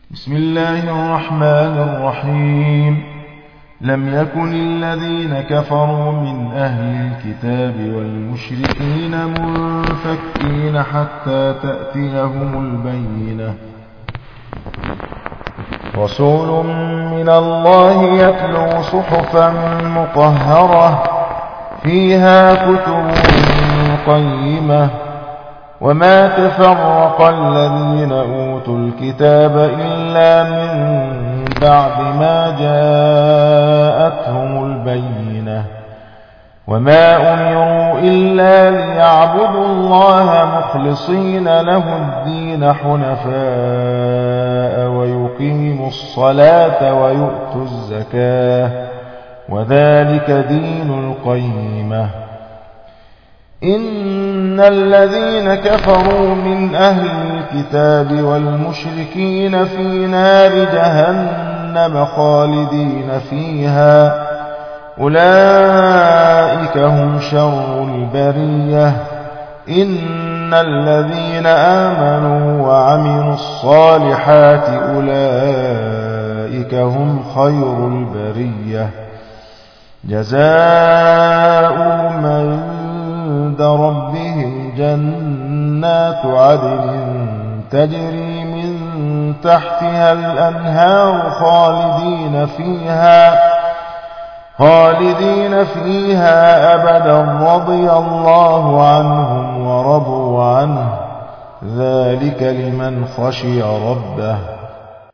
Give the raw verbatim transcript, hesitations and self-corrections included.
بسم الله الرحمن الرحيم. لم يكن الذين كفروا من أهل الكتاب والمشركين منفكين حتى تأتيهم البينة. رسول من الله يتلو صحفا مطهرة فيها كتب قيمة وما تفرق الذين أوتوا الكتاب إلا من بعد ما جاءتهم البينة وما أمروا إلا ليعبدوا الله مخلصين له الدين حنفاء ويقيموا الصلاة ويؤتوا الزكاة وذلك دين القيمة. إن الذين كفروا من أهل الكتاب والمشركين في نار جهنم خالدين فيها أولئك هم شر البرية. إن الذين آمنوا وعملوا الصالحات أولئك هم خير البرية. جزاؤهم عند ربهم جنات عدن تجري من تحتها الأنهار خالدين فيها خالدين فيها أبدا رضي الله عنهم ورضوا عنه ذلك لمن خشي ربه.